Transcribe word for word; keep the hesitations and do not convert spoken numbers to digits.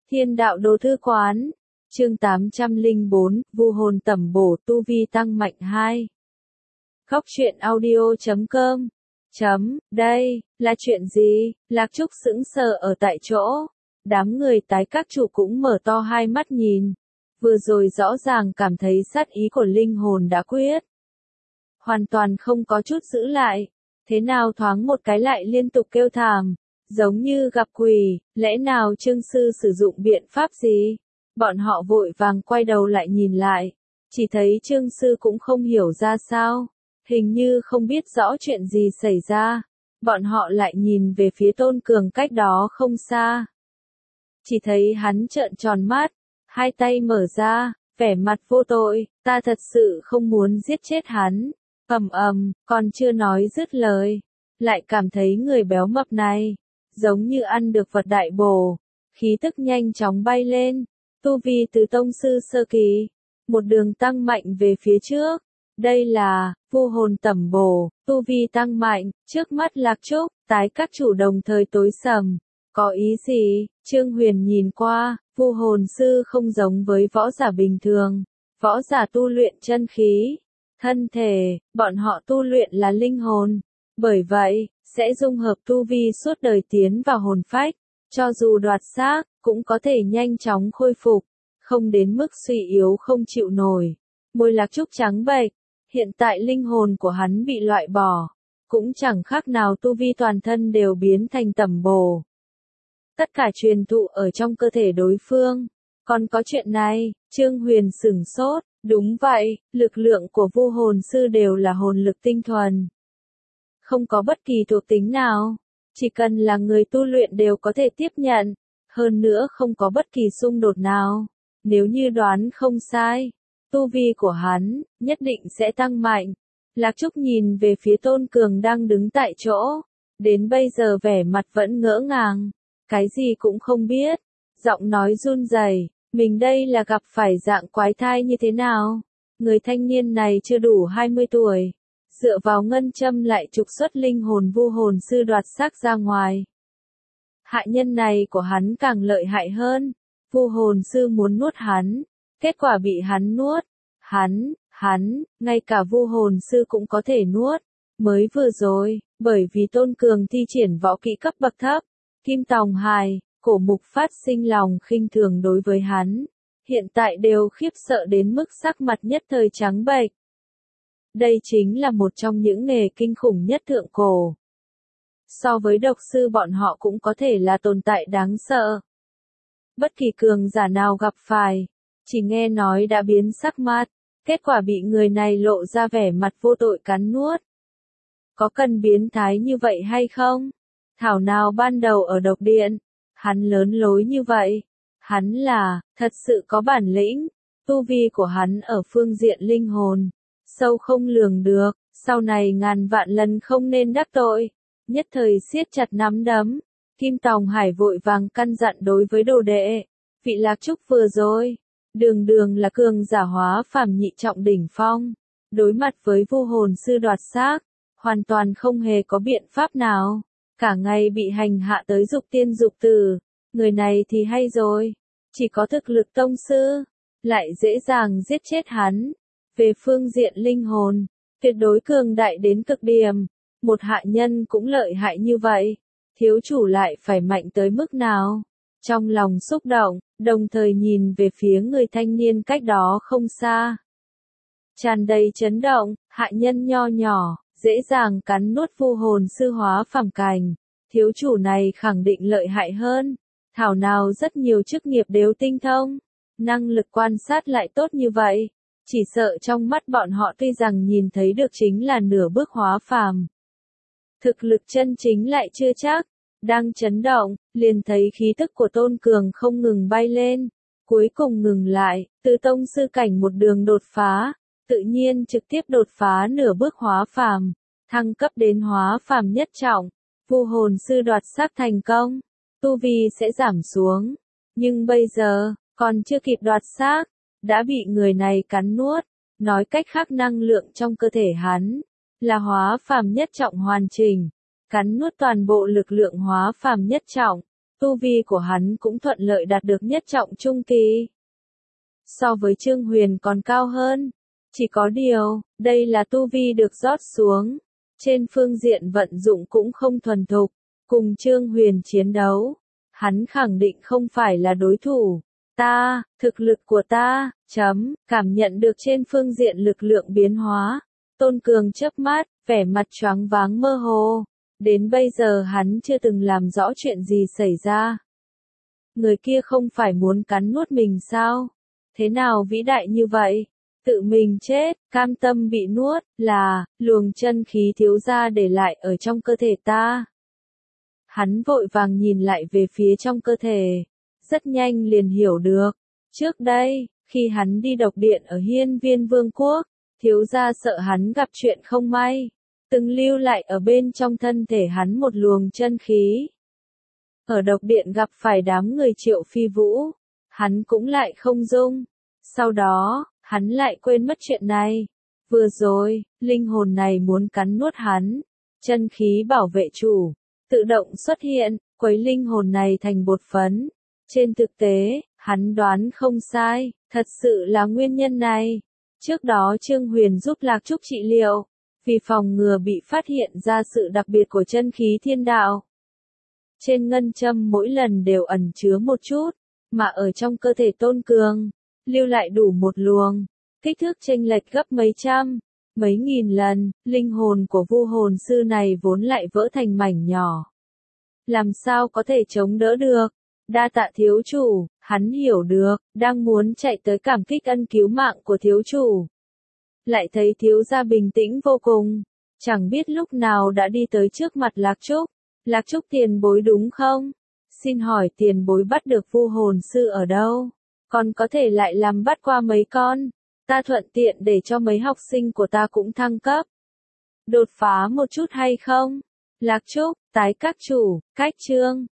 Thiên đạo đồ thư quán. Chương tám trăm lẻ bốn, vu hồn tẩm bổ tu vi tăng mạnh hai. Khóc chuyện audio chấm com. Chấm, đây, là chuyện gì? Lạc Trúc sững sờ ở tại chỗ. Đám người tái các chủ cũng mở to hai mắt nhìn. Vừa rồi rõ ràng cảm thấy sát ý của linh hồn đã quyết. Hoàn toàn không có chút giữ lại. Thế nào thoáng một cái lại liên tục kêu thảm. Giống như gặp quỷ, lẽ nào Trương Sư sử dụng biện pháp gì? Bọn họ vội vàng quay đầu lại nhìn lại. Chỉ thấy Trương Sư cũng không hiểu ra sao. Hình như không biết rõ chuyện gì xảy ra. Bọn họ lại nhìn về phía Tôn Cường cách đó không xa. Chỉ thấy hắn trợn tròn mắt, hai tay mở ra, vẻ mặt vô tội, ta thật sự không muốn giết chết hắn. Ầm ầm, còn chưa nói dứt lời, lại cảm thấy người béo mập này giống như ăn được vật đại bổ, khí tức nhanh chóng bay lên, tu vi từ tông sư sơ kỳ, một đường tăng mạnh về phía trước. Đây là vu hồn tẩm bổ, tu vi tăng mạnh, trước mắt Lạc Trúc, tái các chủ đồng thời tối sầm. Có ý gì? Trương Huyền nhìn qua, vu hồn sư không giống với võ giả bình thường, võ giả tu luyện chân khí, thân thể, bọn họ tu luyện là linh hồn, bởi vậy sẽ dung hợp tu vi suốt đời tiến vào hồn phách, cho dù đoạt xác cũng có thể nhanh chóng khôi phục, không đến mức suy yếu không chịu nổi. Môi Lạc Trúc trắng bệch, hiện tại linh hồn của hắn bị loại bỏ, cũng chẳng khác nào tu vi toàn thân đều biến thành tẩm bổ. Tất cả truyền thụ ở trong cơ thể đối phương. Còn có chuyện này, Trương Huyền sửng sốt, đúng vậy, lực lượng của vu hồn sư đều là hồn lực tinh thuần. Không có bất kỳ thuộc tính nào, chỉ cần là người tu luyện đều có thể tiếp nhận, hơn nữa không có bất kỳ xung đột nào. Nếu như đoán không sai, tu vi của hắn nhất định sẽ tăng mạnh. Lạc Trúc nhìn về phía Tôn Cường đang đứng tại chỗ, đến bây giờ vẻ mặt vẫn ngỡ ngàng, cái gì cũng không biết, giọng nói run rẩy, mình đây là gặp phải dạng quái thai như thế nào? Người thanh niên này chưa đủ hai mươi tuổi, dựa vào ngân châm lại trục xuất linh hồn vu hồn sư đoạt xác ra ngoài. Hạ nhân này của hắn càng lợi hại hơn, vu hồn sư muốn nuốt hắn, kết quả bị hắn nuốt, hắn, hắn, ngay cả vu hồn sư cũng có thể nuốt. Mới vừa rồi, bởi vì Tôn Cường thi triển võ kỹ cấp bậc thấp, Kim Tòng Hài, Cổ Mục phát sinh lòng khinh thường đối với hắn, hiện tại đều khiếp sợ đến mức sắc mặt nhất thời trắng bệch. Đây chính là một trong những nghề kinh khủng nhất thượng cổ. So với độc sư bọn họ cũng có thể là tồn tại đáng sợ. Bất kỳ cường giả nào gặp phải, chỉ nghe nói đã biến sắc mặt, kết quả bị người này lộ ra vẻ mặt vô tội cắn nuốt. Có cần biến thái như vậy hay không? Thảo nào ban đầu ở độc điện, hắn lớn lối như vậy. Hắn là, thật sự có bản lĩnh, tu vi của hắn ở phương diện linh hồn, sâu không lường được, sau này ngàn vạn lần không nên đắc tội. Nhất thời siết chặt nắm đấm, Kim Tòng Hải vội vàng căn dặn đối với đồ đệ, vị Lạc Trúc vừa rồi, đường đường là cường giả hóa phàm nhị trọng đỉnh phong, đối mặt với vu hồn sư đoạt xác, hoàn toàn không hề có biện pháp nào, cả ngày bị hành hạ tới dục tiên dục tử, người này thì hay rồi, chỉ có thực lực tông sư, lại dễ dàng giết chết hắn. Về phương diện linh hồn, tuyệt đối cường đại đến cực điểm, một hạ nhân cũng lợi hại như vậy, thiếu chủ lại phải mạnh tới mức nào? Trong lòng xúc động, đồng thời nhìn về phía người thanh niên cách đó không xa. Tràn đầy chấn động, hạ nhân nho nhỏ, dễ dàng cắn nuốt vu hồn sư hóa phàm cảnh, thiếu chủ này khẳng định lợi hại hơn, thảo nào rất nhiều chức nghiệp đều tinh thông, năng lực quan sát lại tốt như vậy, chỉ sợ trong mắt bọn họ tuy rằng nhìn thấy được chính là nửa bước hóa phàm. Thực lực chân chính lại chưa chắc, đang chấn động, liền thấy khí tức của Tôn Cường không ngừng bay lên, cuối cùng ngừng lại, từ tông sư cảnh một đường đột phá, tự nhiên trực tiếp đột phá nửa bước hóa phàm, thăng cấp đến hóa phàm nhất trọng, vu hồn sư đoạt xác thành công, tu vi sẽ giảm xuống, nhưng bây giờ, còn chưa kịp đoạt xác, đã bị người này cắn nuốt, nói cách khác năng lượng trong cơ thể hắn là hóa phàm nhất trọng hoàn chỉnh, cắn nuốt toàn bộ lực lượng hóa phàm nhất trọng, tu vi của hắn cũng thuận lợi đạt được nhất trọng trung kỳ. So với Trương Huyền còn cao hơn. Chỉ có điều, đây là tu vi được rót xuống. Trên phương diện vận dụng cũng không thuần thục. Cùng Trương Huyền chiến đấu, hắn khẳng định không phải là đối thủ. Ta, thực lực của ta, chấm, cảm nhận được trên phương diện lực lượng biến hóa. Tôn Cường chớp mắt, vẻ mặt choáng váng mơ hồ. Đến bây giờ hắn chưa từng làm rõ chuyện gì xảy ra. Người kia không phải muốn cắn nuốt mình sao? Thế nào vĩ đại như vậy? Tự mình chết, cam tâm bị nuốt, là, luồng chân khí thiếu gia để lại ở trong cơ thể ta. Hắn vội vàng nhìn lại về phía trong cơ thể. Rất nhanh liền hiểu được. Trước đây, khi hắn đi độc điện ở Hiên Viên Vương quốc, thiếu gia sợ hắn gặp chuyện không may. Từng lưu lại ở bên trong thân thể hắn một luồng chân khí. Ở độc điện gặp phải đám người Triệu Phi Vũ, hắn cũng lại không dung. Sau đó, hắn lại quên mất chuyện này. Vừa rồi, linh hồn này muốn cắn nuốt hắn. Chân khí bảo vệ chủ, tự động xuất hiện, quấy linh hồn này thành bột phấn. Trên thực tế, hắn đoán không sai, thật sự là nguyên nhân này. Trước đó Trương Huyền giúp Lạc Trúc trị liệu, vì phòng ngừa bị phát hiện ra sự đặc biệt của chân khí thiên đạo. Trên ngân châm mỗi lần đều ẩn chứa một chút, mà ở trong cơ thể Tôn Cường, lưu lại đủ một luồng, kích thước chênh lệch gấp mấy trăm, mấy nghìn lần, linh hồn của vu hồn sư này vốn lại vỡ thành mảnh nhỏ. Làm sao có thể chống đỡ được? Đa tạ thiếu chủ, hắn hiểu được, đang muốn chạy tới cảm kích ân cứu mạng của thiếu chủ. Lại thấy thiếu gia bình tĩnh vô cùng, chẳng biết lúc nào đã đi tới trước mặt Lạc Trúc. Lạc Trúc tiền bối đúng không? Xin hỏi tiền bối bắt được vu hồn sư ở đâu? Còn có thể lại làm bắt qua mấy con? Ta thuận tiện để cho mấy học sinh của ta cũng thăng cấp. Đột phá một chút hay không? Lạc Trúc, tái các chủ, cách chương.